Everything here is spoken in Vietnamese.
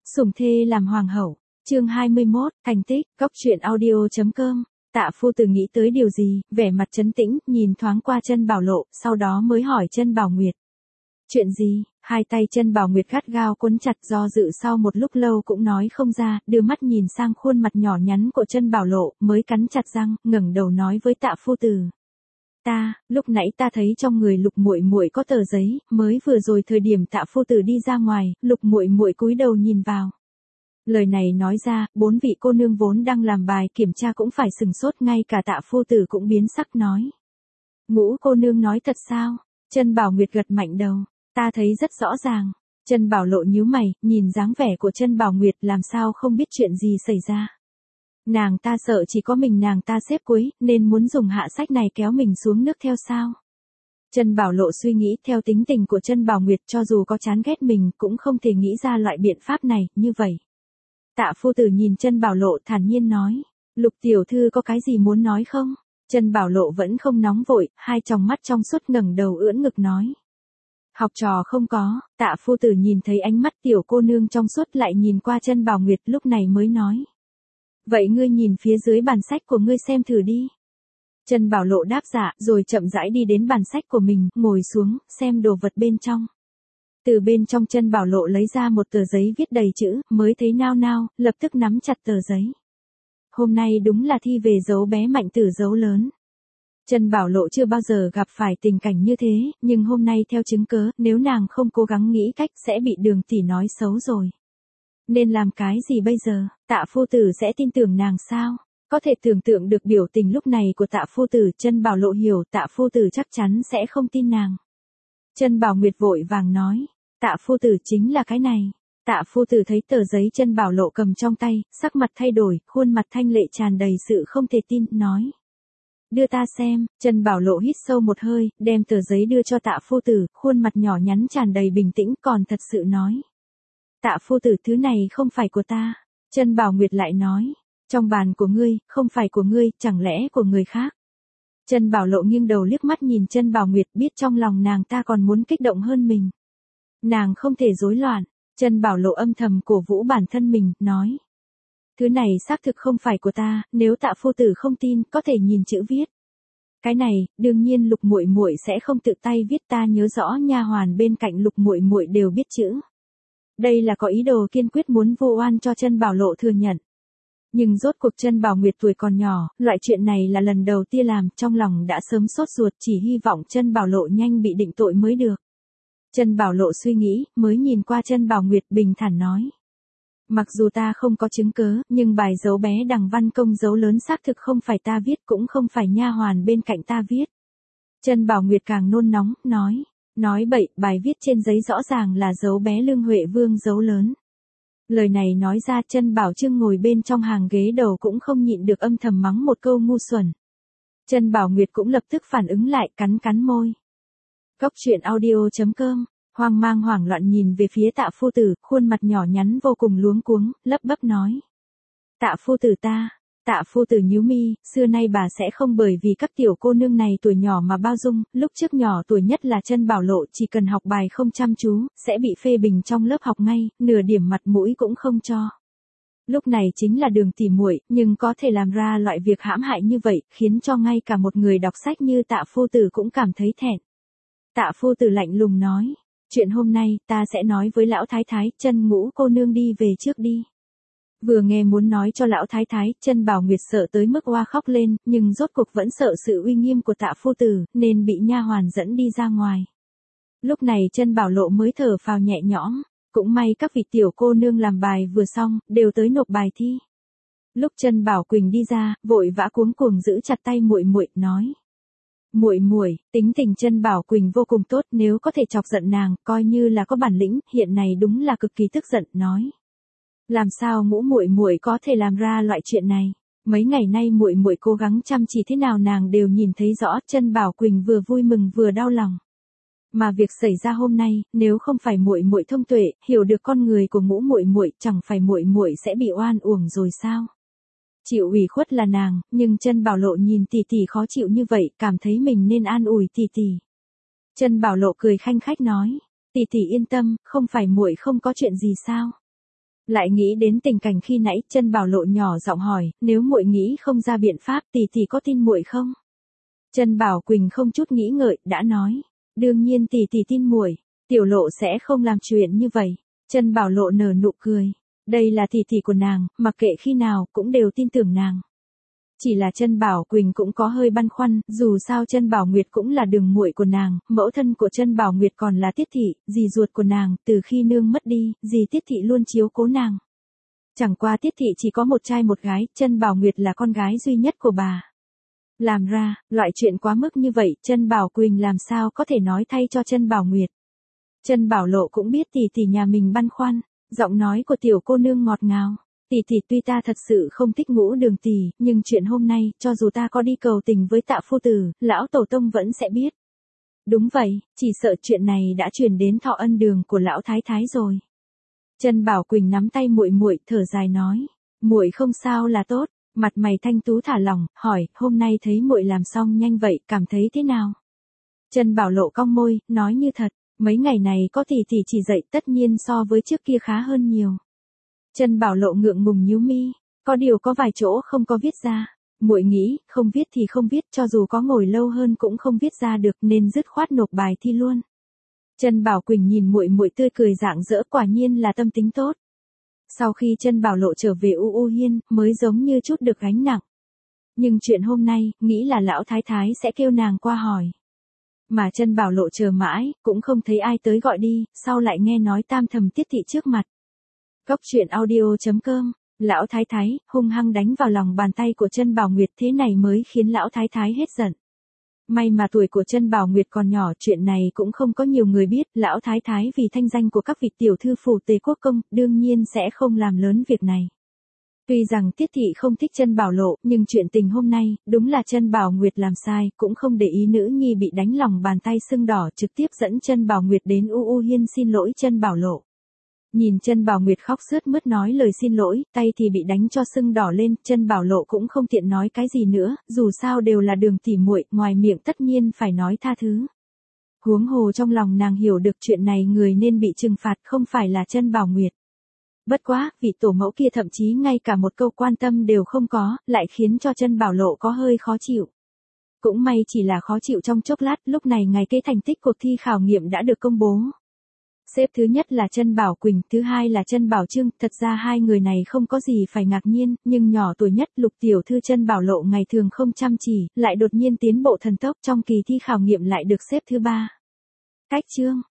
Sủng thê làm hoàng hậu, chương 21, thành tích, cóc truyện audio.com. Tạ phu tử nghĩ tới điều gì, vẻ mặt trấn tĩnh, nhìn thoáng qua chân Bảo Lộ, sau đó mới hỏi chân Bảo Nguyệt. Chuyện gì? Hai tay chân Bảo Nguyệt gắt gao quấn chặt, do dự sau một lúc lâu cũng nói không ra, đưa mắt nhìn sang khuôn mặt nhỏ nhắn của chân Bảo Lộ, mới cắn chặt răng, ngẩng đầu nói với Tạ phu tử. Lúc nãy ta thấy trong người Lục Muội Muội có tờ giấy, mới vừa rồi thời điểm Tạ phu tử đi ra ngoài, Lục Muội Muội cúi đầu nhìn vào. Lời này nói ra, bốn vị cô nương vốn đang làm bài kiểm tra cũng phải sừng sốt, ngay cả Tạ phu tử cũng biến sắc nói. Ngũ cô nương nói thật sao? Chân Bảo Nguyệt gật mạnh đầu, ta thấy rất rõ ràng. Chân Bảo Lộ nhíu mày, nhìn dáng vẻ của chân Bảo Nguyệt làm sao không biết chuyện gì xảy ra. Nàng ta sợ chỉ có mình nàng ta xếp cuối, nên muốn dùng hạ sách này kéo mình xuống nước theo sao? Chân Bảo Lộ suy nghĩ, theo tính tình của chân Bảo Nguyệt, cho dù có chán ghét mình cũng không thể nghĩ ra loại biện pháp này, như vậy. Tạ phu tử nhìn chân Bảo Lộ thản nhiên nói, Lục tiểu thư có cái gì muốn nói không? Chân Bảo Lộ vẫn không nóng vội, hai tròng mắt trong suốt ngẩng đầu ưỡn ngực nói. Học trò không có. Tạ phu tử nhìn thấy ánh mắt tiểu cô nương trong suốt lại nhìn qua chân Bảo Nguyệt, lúc này mới nói. Vậy ngươi nhìn phía dưới bàn sách của ngươi xem thử đi. Chân Bảo Lộ đáp dạ, rồi chậm rãi đi đến bàn sách của mình, ngồi xuống, xem đồ vật bên trong. Từ bên trong chân Bảo Lộ lấy ra một tờ giấy viết đầy chữ, mới thấy nao nao, lập tức nắm chặt tờ giấy. Hôm nay đúng là thi về dấu bé mạnh tử dấu lớn. Chân Bảo Lộ chưa bao giờ gặp phải tình cảnh như thế, nhưng hôm nay theo chứng cớ, nếu nàng không cố gắng nghĩ cách sẽ bị Đường tỷ nói xấu rồi. Nên làm cái gì bây giờ? Tạ phu tử sẽ tin tưởng nàng sao? Có thể tưởng tượng được biểu tình lúc này của Tạ phu tử, chân Bảo Lộ hiểu Tạ phu tử chắc chắn sẽ không tin nàng. Chân Bảo Nguyệt vội vàng nói, Tạ phu tử chính là cái này. Tạ phu tử thấy tờ giấy chân Bảo Lộ cầm trong tay, sắc mặt thay đổi, khuôn mặt thanh lệ tràn đầy sự không thể tin, nói. Đưa ta xem. Chân Bảo Lộ hít sâu một hơi, đem tờ giấy đưa cho Tạ phu tử, khuôn mặt nhỏ nhắn tràn đầy bình tĩnh, còn thật sự nói. Tạ phu tử, thứ này không phải của ta. Chân Bảo Nguyệt lại nói, trong bàn của ngươi, không phải của ngươi, chẳng lẽ của người khác. Chân Bảo Lộ nghiêng đầu liếc mắt nhìn chân Bảo Nguyệt, biết trong lòng nàng ta còn muốn kích động hơn mình. Nàng không thể rối loạn. Chân Bảo Lộ âm thầm cổ vũ bản thân mình, nói. Thứ này xác thực không phải của ta, nếu Tạ phu tử không tin, có thể nhìn chữ viết. Cái này, đương nhiên Lục Muội Muội sẽ không tự tay viết, ta nhớ rõ nha hoàn bên cạnh Lục Muội Muội đều biết chữ. Đây là có ý đồ kiên quyết muốn vu oan cho chân Bảo Lộ thừa nhận. Nhưng rốt cuộc chân Bảo Nguyệt tuổi còn nhỏ, loại chuyện này là lần đầu tiên làm, trong lòng đã sớm sốt ruột, chỉ hy vọng chân Bảo Lộ nhanh bị định tội mới được. Chân Bảo Lộ suy nghĩ, mới nhìn qua chân Bảo Nguyệt bình thản nói. Mặc dù ta không có chứng cớ, nhưng bài dấu bé đằng văn công dấu lớn xác thực không phải ta viết, cũng không phải nha hoàn bên cạnh ta viết. Chân Bảo Nguyệt càng nôn nóng, nói. Nói bậy, bài viết trên giấy rõ ràng là dấu bé Lương Huệ Vương dấu lớn. Lời này nói ra, chân Bảo Trương ngồi bên trong hàng ghế đầu cũng không nhịn được âm thầm mắng một câu ngu xuẩn. Chân Bảo Nguyệt cũng lập tức phản ứng lại, cắn môi. Cóc truyện audio.com. Hoang mang hoảng loạn nhìn về phía Tạ phu tử, khuôn mặt nhỏ nhắn vô cùng luống cuống, lắp bắp nói. Tạ phu tử ta. Tạ phu tử nhíu mi, xưa nay bà sẽ không bởi vì các tiểu cô nương này tuổi nhỏ mà bao dung, lúc trước nhỏ tuổi nhất là chân Bảo Lộ, chỉ cần học bài không chăm chú, sẽ bị phê bình trong lớp học ngay, nửa điểm mặt mũi cũng không cho. Lúc này chính là Đường tỷ muội, nhưng có thể làm ra loại việc hãm hại như vậy, khiến cho ngay cả một người đọc sách như Tạ phu tử cũng cảm thấy thẹn. Tạ phu tử lạnh lùng nói. Chuyện hôm nay, ta sẽ nói với lão thái thái, chân Ngũ cô nương đi về trước đi. Vừa nghe muốn nói cho lão thái thái, chân Bảo Nguyệt sợ tới mức oa khóc lên, nhưng rốt cuộc vẫn sợ sự uy nghiêm của Tạ phu tử, nên bị nha hoàn dẫn đi ra ngoài. Lúc này chân Bảo Lộ mới thở phào nhẹ nhõm, cũng may các vị tiểu cô nương làm bài vừa xong, đều tới nộp bài thi. Lúc chân Bảo Quỳnh đi ra, vội vã cuống cuồng giữ chặt tay muội muội, nói. Muội muội, tính tình chân Bảo Quỳnh vô cùng tốt, nếu có thể chọc giận nàng, coi như là có bản lĩnh, hiện này đúng là cực kỳ tức giận, nói. Làm sao Ngũ muội muội có thể làm ra loại chuyện này? Mấy ngày nay muội muội cố gắng chăm chỉ thế nào nàng đều nhìn thấy rõ, chân Bảo Quỳnh vừa vui mừng vừa đau lòng. Mà việc xảy ra hôm nay, nếu không phải muội muội thông tuệ, hiểu được con người của Ngũ muội muội, chẳng phải muội muội sẽ bị oan uổng rồi sao? Chịu ủy khuất là nàng, nhưng chân Bảo Lộ nhìn tỷ tỷ khó chịu như vậy, cảm thấy mình nên an ủi tỷ tỷ. Chân Bảo Lộ cười khanh khách nói, tỷ tỷ yên tâm, không phải muội không có chuyện gì sao? Lại nghĩ đến tình cảnh khi nãy, Chân Bảo Lộ nhỏ giọng hỏi, nếu muội nghĩ không ra biện pháp tỷ có tin muội không? Chân Bảo Quỳnh không chút nghĩ ngợi, đã nói, đương nhiên tỷ tin muội, Tiểu Lộ sẽ không làm chuyện như vậy. Chân Bảo Lộ nở nụ cười, đây là tỷ của nàng, mặc kệ khi nào cũng đều tin tưởng nàng. Chỉ là Chân Bảo Quỳnh cũng có hơi băn khoăn, dù sao Chân Bảo Nguyệt cũng là đường muội của nàng, mẫu thân của Chân Bảo Nguyệt còn là Tiết thị, dì ruột của nàng, từ khi nương mất đi, dì Tiết thị luôn chiếu cố nàng. Chẳng qua Tiết thị chỉ có một trai một gái, Chân Bảo Nguyệt là con gái duy nhất của bà. Làm ra, loại chuyện quá mức như vậy, Chân Bảo Quỳnh làm sao có thể nói thay cho Chân Bảo Nguyệt. Chân Bảo Lộ cũng biết tỷ nhà mình băn khoăn, giọng nói của tiểu cô nương ngọt ngào. Tỷ tuy ta thật sự không thích Ngũ Đường tỷ, nhưng chuyện hôm nay, cho dù ta có đi cầu tình với Tạ phu tử, lão tổ tông vẫn sẽ biết. Đúng vậy, chỉ sợ chuyện này đã truyền đến Thọ Ân đường của lão thái thái rồi. Chân Bảo Quỳnh nắm tay muội thở dài nói, muội không sao là tốt. Mặt mày thanh tú thả lỏng, hỏi, hôm nay thấy muội làm xong nhanh vậy, cảm thấy thế nào? Chân Bảo Lộ cong môi, nói như thật, mấy ngày này có tỷ chỉ dạy tất nhiên so với trước kia khá hơn nhiều. Chân Bảo Lộ ngượng ngùng nhíu mi, có điều có vài chỗ không có viết ra. Muội nghĩ, không viết thì không viết, cho dù có ngồi lâu hơn cũng không viết ra được, nên dứt khoát nộp bài thi luôn. Chân Bảo Quỳnh nhìn muội tươi cười rạng rỡ, quả nhiên là tâm tính tốt. Sau khi Chân Bảo Lộ trở về U Hiên, mới giống như chút được gánh nặng. Nhưng chuyện hôm nay, nghĩ là lão thái thái sẽ kêu nàng qua hỏi. Mà Chân Bảo Lộ chờ mãi, cũng không thấy ai tới gọi đi, sau lại nghe nói tam thầm Tiết thị trước mặt. Góc truyện audio.com, lão thái thái, hung hăng đánh vào lòng bàn tay của Chân Bảo Nguyệt, thế này mới khiến lão thái thái hết giận. May mà tuổi của Chân Bảo Nguyệt còn nhỏ, chuyện này cũng không có nhiều người biết, lão thái thái vì thanh danh của các vị tiểu thư phủ Tề Quốc công, đương nhiên sẽ không làm lớn việc này. Tuy rằng Tiết thị không thích Chân Bảo Lộ, nhưng chuyện tình hôm nay, đúng là Chân Bảo Nguyệt làm sai, cũng không để ý nữ nhi bị đánh lòng bàn tay sưng đỏ, trực tiếp dẫn Chân Bảo Nguyệt đến U Hiên xin lỗi Chân Bảo Lộ. Nhìn Chân Bảo Nguyệt khóc sướt mướt nói lời xin lỗi, tay thì bị đánh cho sưng đỏ lên, Chân Bảo Lộ cũng không tiện nói cái gì nữa, dù sao đều là đường tỉ muội, ngoài miệng tất nhiên phải nói tha thứ. Huống hồ trong lòng nàng hiểu được chuyện này người nên bị trừng phạt không phải là Chân Bảo Nguyệt. Bất quá, vị tổ mẫu kia thậm chí ngay cả một câu quan tâm đều không có, lại khiến cho Chân Bảo Lộ có hơi khó chịu. Cũng may chỉ là khó chịu trong chốc lát, lúc này ngày kế thành tích cuộc thi khảo nghiệm đã được công bố. Xếp thứ nhất là Chân Bảo Quỳnh, thứ hai là Chân Bảo Trương, thật ra hai người này không có gì phải ngạc nhiên, nhưng nhỏ tuổi nhất Lục tiểu thư Chân Bảo Lộ ngày thường không chăm chỉ, lại đột nhiên tiến bộ thần tốc trong kỳ thi khảo nghiệm lại được xếp thứ ba. Cách chương